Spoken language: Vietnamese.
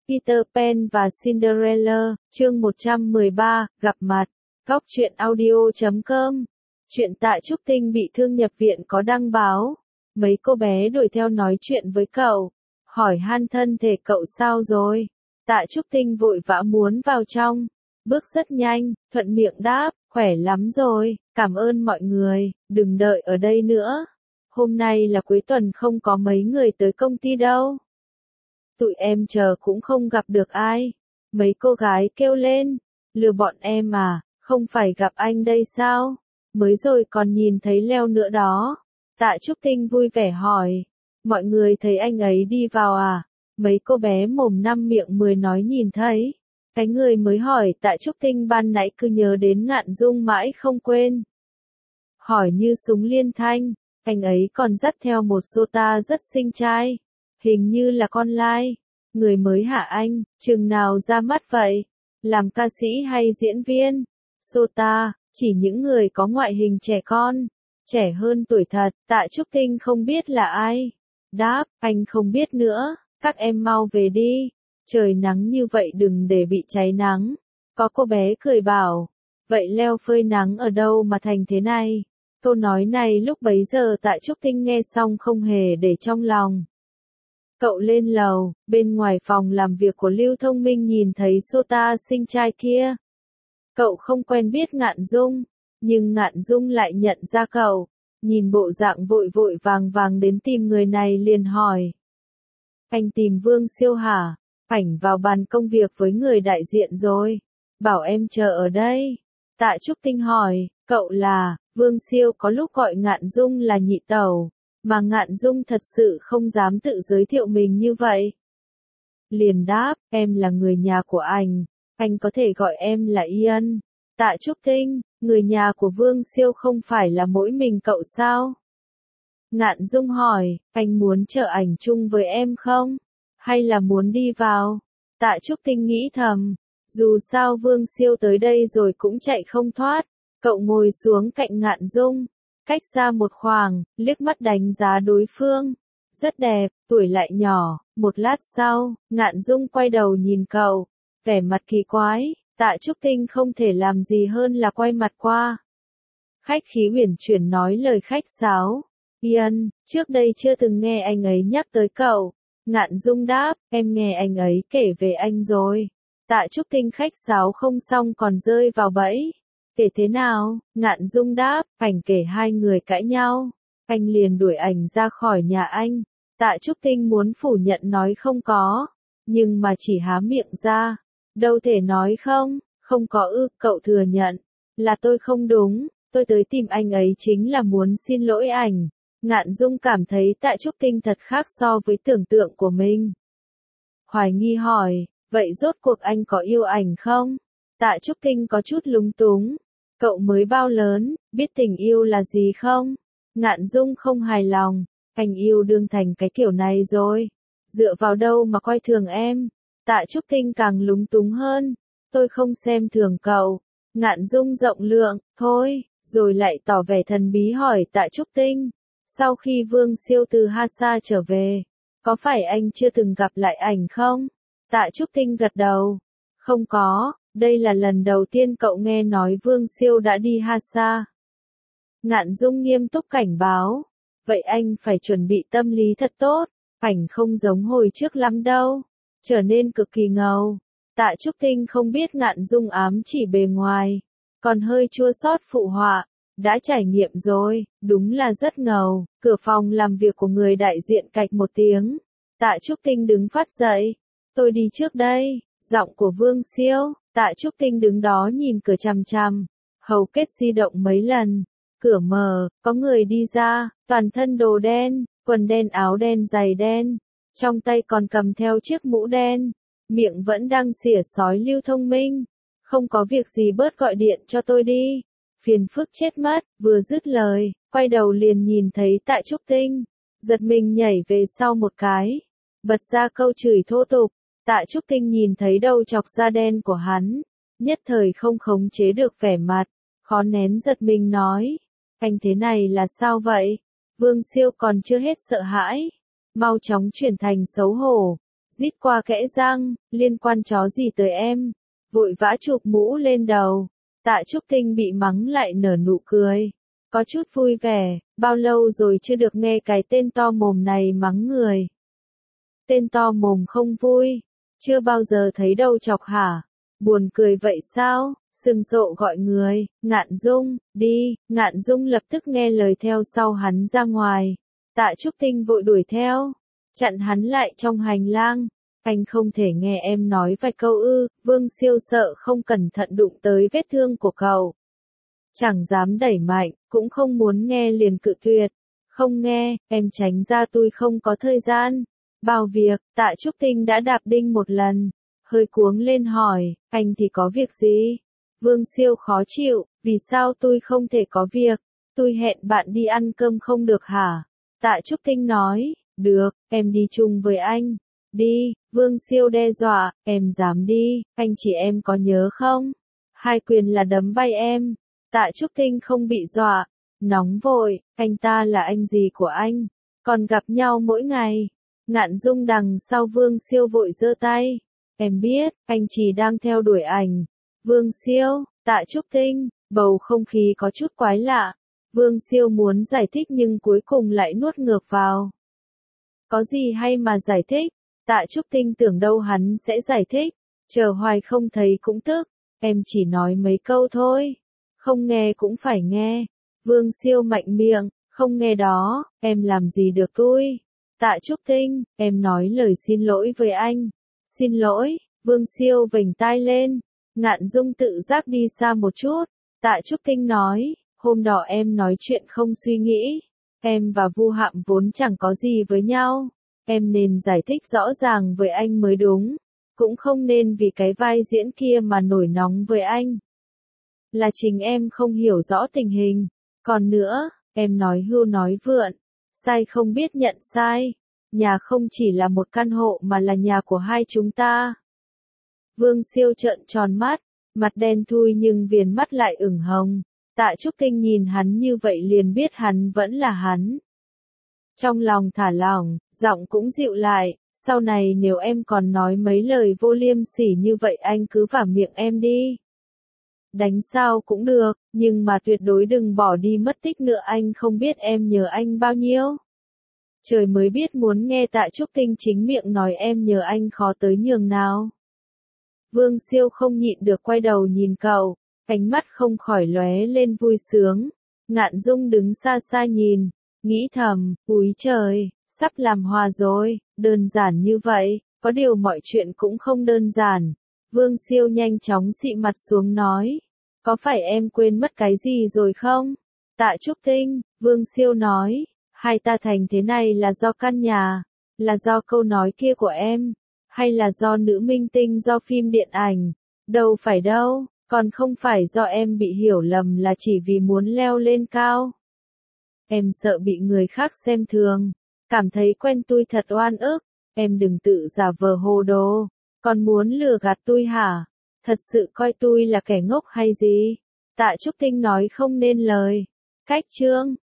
Peter Pan và Cinderella, chương 113, gặp mặt. Góc truyện audio.com. Chuyện tại Trúc Tinh bị thương nhập viện có đăng báo. Mấy cô bé đuổi theo nói chuyện với cậu, hỏi han thân thể cậu sao rồi. Tạ Trúc Tinh vội vã muốn vào trong, bước rất nhanh, thuận miệng đáp, khỏe lắm rồi, cảm ơn mọi người, đừng đợi ở đây nữa. Hôm nay là cuối tuần không có mấy người tới công ty đâu. Tụi em chờ cũng không gặp được ai. Mấy cô gái kêu lên, lừa bọn em à, không phải gặp anh đây sao? Mới rồi còn nhìn thấy Leo nữa đó. Tạ Trúc Tinh vui vẻ hỏi, mọi người thấy anh ấy đi vào à? Mấy cô bé mồm năm miệng mười nói nhìn thấy. Cái người mới hỏi Tạ Trúc Tinh ban nãy cứ nhớ đến Ngạn Dung mãi không quên. Hỏi như súng liên thanh, anh ấy còn dắt theo một sota rất xinh trai. Hình như là con lai. Người mới hả anh, chừng nào ra mắt vậy? Làm ca sĩ hay diễn viên? Sota, chỉ những người có ngoại hình trẻ con. Trẻ hơn tuổi thật, Tạ Trúc Tinh không biết là ai. Đáp, anh không biết nữa, các em mau về đi. Trời nắng như vậy đừng để bị cháy nắng. Có cô bé cười bảo, vậy Leo phơi nắng ở đâu mà thành thế này? Câu nói này lúc bấy giờ Tạ Trúc Tinh nghe xong không hề để trong lòng. Cậu lên lầu, bên ngoài phòng làm việc của Lưu Thông Minh nhìn thấy Sota xinh trai kia. Cậu không quen biết Ngạn Dung, nhưng Ngạn Dung lại nhận ra cậu, nhìn bộ dạng vội vội vàng vàng đến tìm người này liền hỏi. Anh tìm Vương Siêu hả? Ảnh vào bàn công việc với người đại diện rồi, bảo em chờ ở đây. Tạ Trúc Tinh hỏi, cậu là, Vương Siêu có lúc gọi Ngạn Dung là nhị tẩu. Mà Ngạn Dung thật sự không dám tự giới thiệu mình như vậy. Liền đáp, em là người nhà của anh có thể gọi em là Ian. Tạ Trúc Tinh, người nhà của Vương Siêu không phải là mỗi mình cậu sao? Ngạn Dung hỏi, anh muốn chở ảnh chung với em không? Hay là muốn đi vào? Tạ Trúc Tinh nghĩ thầm, dù sao Vương Siêu tới đây rồi cũng chạy không thoát. Cậu ngồi xuống cạnh Ngạn Dung. Cách xa một khoảng, liếc mắt đánh giá đối phương. Rất đẹp, tuổi lại nhỏ. Một lát sau, Ngạn Dung quay đầu nhìn cậu, vẻ mặt kỳ quái. Tạ Trúc Tinh không thể làm gì hơn là quay mặt qua. Khách khí uyển chuyển nói lời khách sáo. Ian, trước đây chưa từng nghe anh ấy nhắc tới cậu. Ngạn Dung đáp, em nghe anh ấy kể về anh rồi. Tạ Trúc Tinh khách sáo không xong còn rơi vào bẫy. Kể thế nào? Ngạn Dung đáp, ảnh kể hai người cãi nhau. Anh liền đuổi ảnh ra khỏi nhà anh. Tạ Trúc Tinh muốn phủ nhận nói không có. Nhưng mà chỉ há miệng ra. Đâu thể nói không, không có cậu thừa nhận. Là tôi không đúng, tôi tới tìm anh ấy chính là muốn xin lỗi ảnh. Ngạn Dung cảm thấy Tạ Trúc Tinh thật khác so với tưởng tượng của mình. Hoài nghi hỏi, vậy rốt cuộc anh có yêu ảnh không? Tạ Trúc Tinh có chút lúng túng. Cậu mới bao lớn, biết tình yêu là gì không? Ngạn Dung không hài lòng, anh yêu đương thành cái kiểu này rồi. Dựa vào đâu mà coi thường em? Tạ Trúc Tinh càng lúng túng hơn. Tôi không xem thường cậu. Ngạn Dung rộng lượng, thôi, rồi lại tỏ vẻ thần bí hỏi Tạ Trúc Tinh. Sau khi Vương Siêu từ Hasa trở về, có phải anh chưa từng gặp lại ảnh không? Tạ Trúc Tinh gật đầu. Không có. Đây là lần đầu tiên cậu nghe nói Vương Siêu đã đi Hasa. Ngạn Dung nghiêm túc cảnh báo. Vậy anh phải chuẩn bị tâm lý thật tốt. Ảnh không giống hồi trước lắm đâu. Trở nên cực kỳ ngầu. Tạ Trúc Tinh không biết Ngạn Dung ám chỉ bề ngoài. Còn hơi chua xót phụ họa. Đã trải nghiệm rồi, đúng là rất ngầu. Cửa phòng làm việc của người đại diện cạch một tiếng. Tạ Trúc Tinh đứng phát dậy. Tôi đi trước đây. Giọng của Vương Siêu. Tạ Trúc Tinh đứng đó nhìn cửa chằm chằm, hầu kết di động mấy lần. Cửa mở, có người đi ra, toàn thân đồ đen, quần đen áo đen giày đen, trong tay còn cầm theo chiếc mũ đen, miệng vẫn đang xỉa xói Lưu Thông Minh. Không có việc gì bớt gọi điện cho tôi đi, phiền phức chết mất. Vừa dứt lời, quay đầu liền nhìn thấy Tạ Trúc Tinh, giật mình nhảy về sau một cái, bật ra câu chửi thô tục. Tạ Trúc Tinh nhìn thấy đầu chọc da đen của hắn, nhất thời không khống chế được vẻ mặt, khó nén giật mình nói, anh thế này là sao vậy? Vương Siêu còn chưa hết sợ hãi, mau chóng chuyển thành xấu hổ, rít qua kẽ răng, liên quan chó gì tới em, vội vã chụp mũ lên đầu. Tạ Trúc Tinh bị mắng lại nở nụ cười, có chút vui vẻ, bao lâu rồi chưa được nghe cái tên to mồm này mắng người. Tên to mồm không vui, chưa bao giờ thấy đâu chọc hả, buồn cười vậy sao, sừng sộ gọi người, Ngạn Dung, đi, Ngạn Dung lập tức nghe lời theo sau hắn ra ngoài. Tạ Trúc Tinh vội đuổi theo, chặn hắn lại trong hành lang. Anh không thể nghe em nói vài câu ư? Vương Siêu sợ không cẩn thận đụng tới vết thương của cậu. Chẳng dám đẩy mạnh, cũng không muốn nghe liền cự tuyệt. Không nghe, em tránh ra, tôi không có thời gian. Bao việc, Tạ Trúc Tinh đã đạp đinh một lần. Hơi cuống lên hỏi, anh thì có việc gì? Vương Siêu khó chịu, vì sao tôi không thể có việc? Tôi hẹn bạn đi ăn cơm không được hả? Tạ Trúc Tinh nói, được, em đi chung với anh. Đi, Vương Siêu đe dọa, em dám đi, anh chị em có nhớ không? Hai quyền là đấm bay em. Tạ Trúc Tinh không bị dọa, nóng vội, anh ta là anh gì của anh? Còn gặp nhau mỗi ngày. Ngạn Dung đằng sau Vương Siêu vội giơ tay. Em biết, anh chỉ đang theo đuổi ảnh. Vương Siêu, Tạ Trúc Tinh, bầu không khí có chút quái lạ. Vương Siêu muốn giải thích nhưng cuối cùng lại nuốt ngược vào. Có gì hay mà giải thích? Tạ Trúc Tinh tưởng đâu hắn sẽ giải thích. Chờ hoài không thấy cũng tức. Em chỉ nói mấy câu thôi. Không nghe cũng phải nghe. Vương Siêu mạnh miệng, không nghe đó, em làm gì được tôi. Tạ Trúc Tinh, em nói lời xin lỗi với anh. Xin lỗi, Vương Siêu vểnh tai lên. Ngạn Dung tự giác đi xa một chút. Tạ Trúc Tinh nói, hôm đó em nói chuyện không suy nghĩ. Em và Vu Hạm vốn chẳng có gì với nhau. Em nên giải thích rõ ràng với anh mới đúng. Cũng không nên vì cái vai diễn kia mà nổi nóng với anh. Là chính em không hiểu rõ tình hình. Còn nữa, em nói hưu nói vượn. Sai không biết nhận sai. Nhà không chỉ là một căn hộ mà là nhà của hai chúng ta. Vương Siêu trợn tròn mắt, mặt đen thui nhưng viền mắt lại ửng hồng. Tạ Trúc Tinh nhìn hắn như vậy liền biết hắn vẫn là hắn. Trong lòng thả lỏng, giọng cũng dịu lại, sau này nếu em còn nói mấy lời vô liêm sỉ như vậy anh cứ vả miệng em đi. Đánh sao cũng được, nhưng mà tuyệt đối đừng bỏ đi mất tích nữa, anh không biết em nhớ anh bao nhiêu. Trời mới biết muốn nghe Tạ Trúc Tinh chính miệng nói em nhớ anh khó tới nhường nào. Vương Siêu không nhịn được quay đầu nhìn cậu, ánh mắt không khỏi lóe lên vui sướng. Ngạn Dung đứng xa xa nhìn, nghĩ thầm, úi trời, sắp làm hòa rồi, đơn giản như vậy, có điều mọi chuyện cũng không đơn giản. Vương Siêu nhanh chóng xị mặt xuống nói, có phải em quên mất cái gì rồi không? Tạ Trúc Tinh, Vương Siêu nói, hai ta thành thế này là do căn nhà, là do câu nói kia của em, hay là do nữ minh tinh, do phim điện ảnh? Đâu phải đâu, còn không phải do em bị hiểu lầm là chỉ vì muốn leo lên cao. Em sợ bị người khác xem thường, cảm thấy quen tôi thật oan ức, em đừng tự giả vờ hồ đồ, còn muốn lừa gạt tôi hả? Thật sự coi tôi là kẻ ngốc hay gì? Tạ Trúc Tinh nói không nên lời. Cách chương